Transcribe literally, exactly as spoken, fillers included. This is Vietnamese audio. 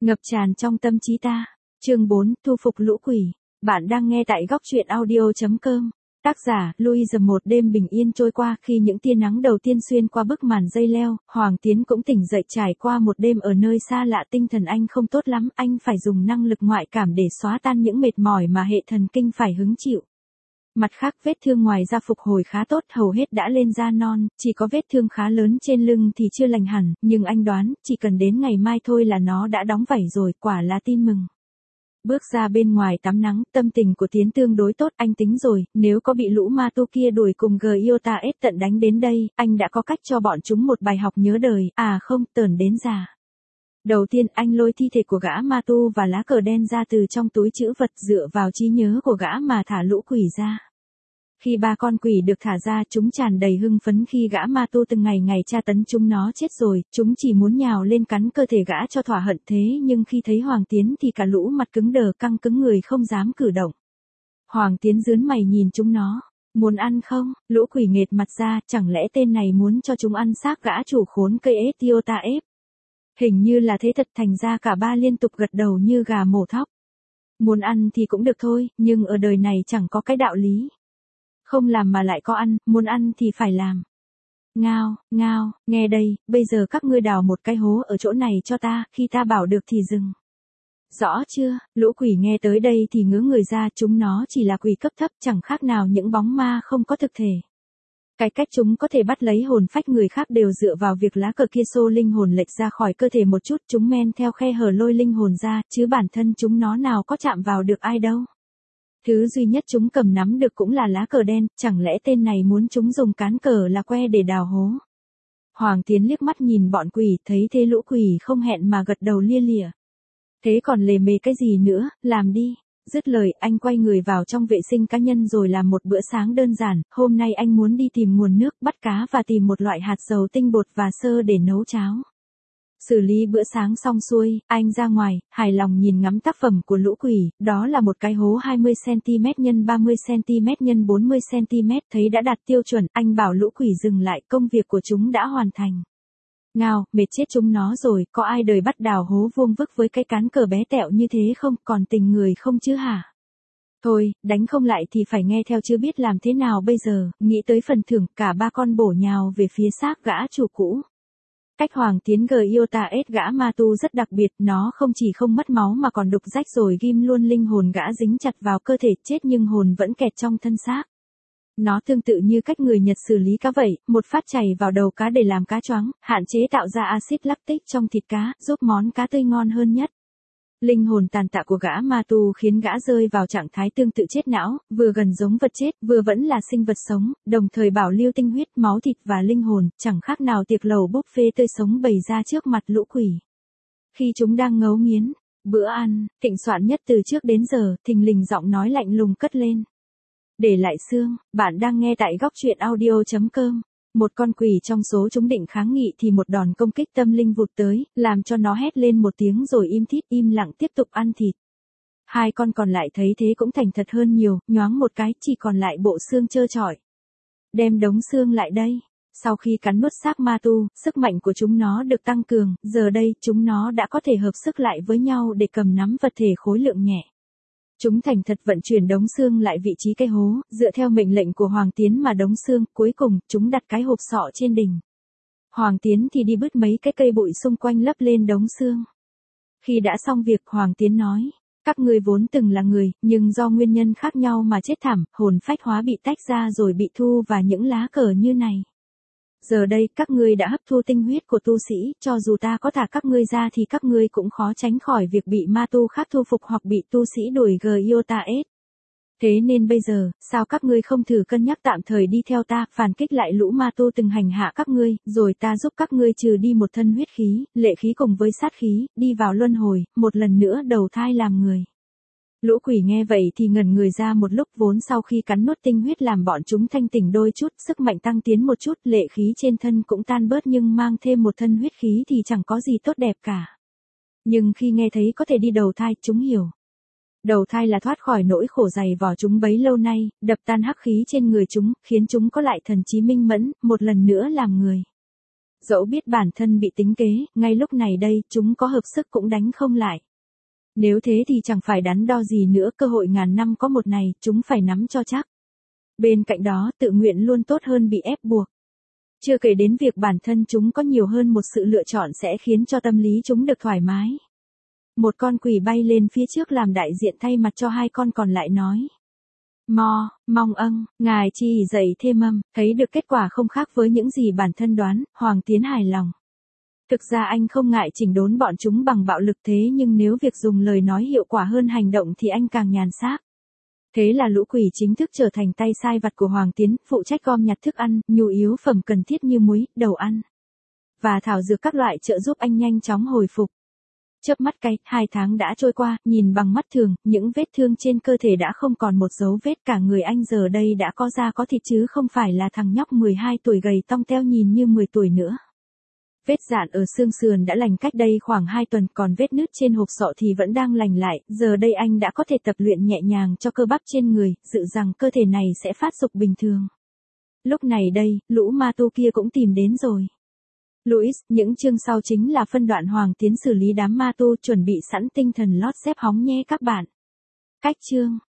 Ngập tràn trong tâm trí ta. Chương bốn, thu phục lũ quỷ. Bạn đang nghe tại góc truyện audio chấm com. Tác giả, Louise. Một đêm bình yên trôi qua, khi những tia nắng đầu tiên xuyên qua bức màn dây leo, Hoàng Tiến cũng tỉnh dậy. Trải qua một đêm ở nơi xa lạ, tinh thần anh không tốt lắm, anh phải dùng năng lực ngoại cảm để xóa tan những mệt mỏi mà hệ thần kinh phải hứng chịu. Mặt khác, vết thương ngoài da phục hồi khá tốt, hầu hết đã lên da non, chỉ có vết thương khá lớn trên lưng thì chưa lành hẳn, nhưng anh đoán, chỉ cần đến ngày mai thôi là nó đã đóng vảy rồi, quả là tin mừng. Bước ra bên ngoài tắm nắng, tâm tình của Tiến tương đối tốt, anh tính rồi, nếu có bị lũ ma tu kia đuổi cùng Gyotaf tận đánh đến đây, anh đã có cách cho bọn chúng một bài học nhớ đời, à không, tởn đến già. Đầu tiên, anh lôi thi thể của gã ma tu và lá cờ đen ra từ trong túi trữ vật, dựa vào trí nhớ của gã mà thả lũ quỷ ra. Khi ba con quỷ được thả ra, chúng tràn đầy hưng phấn khi gã ma tu từng ngày ngày tra tấn chúng nó chết rồi, chúng chỉ muốn nhào lên cắn cơ thể gã cho thỏa hận, thế nhưng khi thấy Hoàng Tiến thì cả lũ mặt cứng đờ, căng cứng người không dám cử động. Hoàng Tiến rướn mày nhìn chúng nó. Muốn ăn không? Lũ quỷ nghệt mặt ra, chẳng lẽ tên này muốn cho chúng ăn xác gã chủ khốn cây Gyotaf? Hình như là thế thật, thành ra cả ba liên tục gật đầu như gà mổ thóc. Muốn ăn thì cũng được thôi, nhưng ở đời này chẳng có cái đạo lý. Không làm mà lại có ăn, muốn ăn thì phải làm. Ngao, ngao, nghe đây, bây giờ các ngươi đào một cái hố ở chỗ này cho ta, khi ta bảo được thì dừng. Rõ chưa? Lũ quỷ nghe tới đây thì ngứa người ra, chúng nó chỉ là quỷ cấp thấp, chẳng khác nào những bóng ma không có thực thể. Cái cách chúng có thể bắt lấy hồn phách người khác đều dựa vào việc lá cờ kia xô linh hồn lệch ra khỏi cơ thể một chút, chúng men theo khe hở lôi linh hồn ra, chứ bản thân chúng nó nào có chạm vào được ai đâu. Thứ duy nhất chúng cầm nắm được cũng là lá cờ đen, chẳng lẽ tên này muốn chúng dùng cán cờ là que để đào hố. Hoàng Tiến liếc mắt nhìn bọn quỷ, thấy thế lũ quỷ không hẹn mà gật đầu lia lịa. Thế còn lề mề cái gì nữa, làm đi. Dứt lời, anh quay người vào trong vệ sinh cá nhân rồi làm một bữa sáng đơn giản, hôm nay anh muốn đi tìm nguồn nước, bắt cá và tìm một loại hạt dầu tinh bột và sơ để nấu cháo. Xử lý bữa sáng xong xuôi, anh ra ngoài, hài lòng nhìn ngắm tác phẩm của lũ quỷ, đó là một cái hố hai mươi xăng-ti-mét nhân ba mươi xăng-ti-mét nhân bốn mươi xăng-ti-mét, thấy đã đạt tiêu chuẩn, anh bảo lũ quỷ dừng lại, công việc của chúng đã hoàn thành. Ngao, mệt chết chúng nó rồi, có ai đời bắt đào hố vuông vức với cái cán cờ bé tẹo như thế không, còn tình người không chứ hả? Thôi, đánh không lại thì phải nghe theo chứ biết làm thế nào bây giờ, nghĩ tới phần thưởng, cả ba con bổ nhào về phía xác gã chủ cũ. Cách Hoàng Tiến Gyotaf gã ma tu rất đặc biệt, nó không chỉ không mất máu mà còn đục rách rồi ghim luôn linh hồn gã dính chặt vào cơ thể, chết nhưng hồn vẫn kẹt trong thân xác. Nó tương tự như cách người Nhật xử lý cá vậy, một phát chảy vào đầu cá để làm cá choáng, hạn chế tạo ra axit lactic trong thịt cá, giúp món cá tươi ngon hơn nhất. Linh hồn tàn tạ của gã ma tu khiến gã rơi vào trạng thái tương tự chết não, vừa gần giống vật chết, vừa vẫn là sinh vật sống, đồng thời bảo lưu tinh huyết, máu thịt và linh hồn, chẳng khác nào tiệc lẩu buffet tươi sống bày ra trước mặt lũ quỷ. Khi chúng đang ngấu nghiến bữa ăn, thịnh soạn nhất từ trước đến giờ, thình lình giọng nói lạnh lùng cất lên. Để lại xương, bạn đang nghe tại góc truyện audio chấm com. Một con quỷ trong số chúng định kháng nghị thì một đòn công kích tâm linh vụt tới, làm cho nó hét lên một tiếng rồi im thít im lặng tiếp tục ăn thịt. Hai con còn lại thấy thế cũng thành thật hơn nhiều, nhoáng một cái chỉ còn lại bộ xương trơ trọi. Đem đống xương lại đây. Sau khi cắn nuốt xác ma tu, sức mạnh của chúng nó được tăng cường, giờ đây chúng nó đã có thể hợp sức lại với nhau để cầm nắm vật thể khối lượng nhẹ. Chúng thành thật vận chuyển đống xương lại vị trí cái hố, dựa theo mệnh lệnh của Hoàng Tiến mà đống xương, cuối cùng, chúng đặt cái hộp sọ trên đỉnh. Hoàng Tiến thì đi bứt mấy cái cây bụi xung quanh lấp lên đống xương. Khi đã xong việc, Hoàng Tiến nói, các ngươi vốn từng là người, nhưng do nguyên nhân khác nhau mà chết thảm, hồn phách hóa bị tách ra rồi bị thu vào những lá cờ như này. Giờ đây, các ngươi đã hấp thu tinh huyết của tu sĩ, cho dù ta có thả các ngươi ra thì các ngươi cũng khó tránh khỏi việc bị ma tu khác thu phục hoặc bị tu sĩ đuổi Gyotaf. Thế nên bây giờ, sao các ngươi không thử cân nhắc tạm thời đi theo ta, phản kích lại lũ ma tu từng hành hạ các ngươi, rồi ta giúp các ngươi trừ đi một thân huyết khí, lệ khí cùng với sát khí, đi vào luân hồi, một lần nữa đầu thai làm người. Lũ quỷ nghe vậy thì ngẩn người ra một lúc, vốn sau khi cắn nuốt tinh huyết làm bọn chúng thanh tỉnh đôi chút, sức mạnh tăng tiến một chút, lệ khí trên thân cũng tan bớt nhưng mang thêm một thân huyết khí thì chẳng có gì tốt đẹp cả. Nhưng khi nghe thấy có thể đi đầu thai, chúng hiểu. Đầu thai là thoát khỏi nỗi khổ dày vò chúng bấy lâu nay, đập tan hắc khí trên người chúng, khiến chúng có lại thần trí minh mẫn, một lần nữa làm người. Dẫu biết bản thân bị tính kế, ngay lúc này đây, chúng có hợp sức cũng đánh không lại. Nếu thế thì chẳng phải đắn đo gì nữa, cơ hội ngàn năm có một này, chúng phải nắm cho chắc. Bên cạnh đó, tự nguyện luôn tốt hơn bị ép buộc. Chưa kể đến việc bản thân chúng có nhiều hơn một sự lựa chọn sẽ khiến cho tâm lý chúng được thoải mái. Một con quỷ bay lên phía trước làm đại diện thay mặt cho hai con còn lại nói. Mo, mong âng, ngài chỉ dạy thêm âm, thấy được kết quả không khác với những gì bản thân đoán, Hoàng Tiến hài lòng. Thực ra anh không ngại chỉnh đốn bọn chúng bằng bạo lực thế nhưng nếu việc dùng lời nói hiệu quả hơn hành động thì anh càng nhàn xác. Thế là lũ quỷ chính thức trở thành tay sai vặt của Hoàng Tiến, phụ trách gom nhặt thức ăn, nhu yếu phẩm cần thiết như muối, dầu ăn. Và thảo dược các loại trợ giúp anh nhanh chóng hồi phục. Chớp mắt cái, hai tháng đã trôi qua, nhìn bằng mắt thường, những vết thương trên cơ thể đã không còn một dấu vết, cả người anh giờ đây đã có da có thịt chứ không phải là thằng nhóc mười hai tuổi gầy tong teo nhìn như mười tuổi nữa. Vết dạn ở xương sườn đã lành cách đây khoảng hai tuần, còn vết nứt trên hộp sọ thì vẫn đang lành lại, giờ đây anh đã có thể tập luyện nhẹ nhàng cho cơ bắp trên người, dự rằng cơ thể này sẽ phát dục bình thường. Lúc này đây, lũ ma tu kia cũng tìm đến rồi. Louis, những chương sau chính là phân đoạn Hoàng Tiến xử lý đám ma tu, chuẩn bị sẵn tinh thần lót xếp hóng nhé các bạn. Cách chương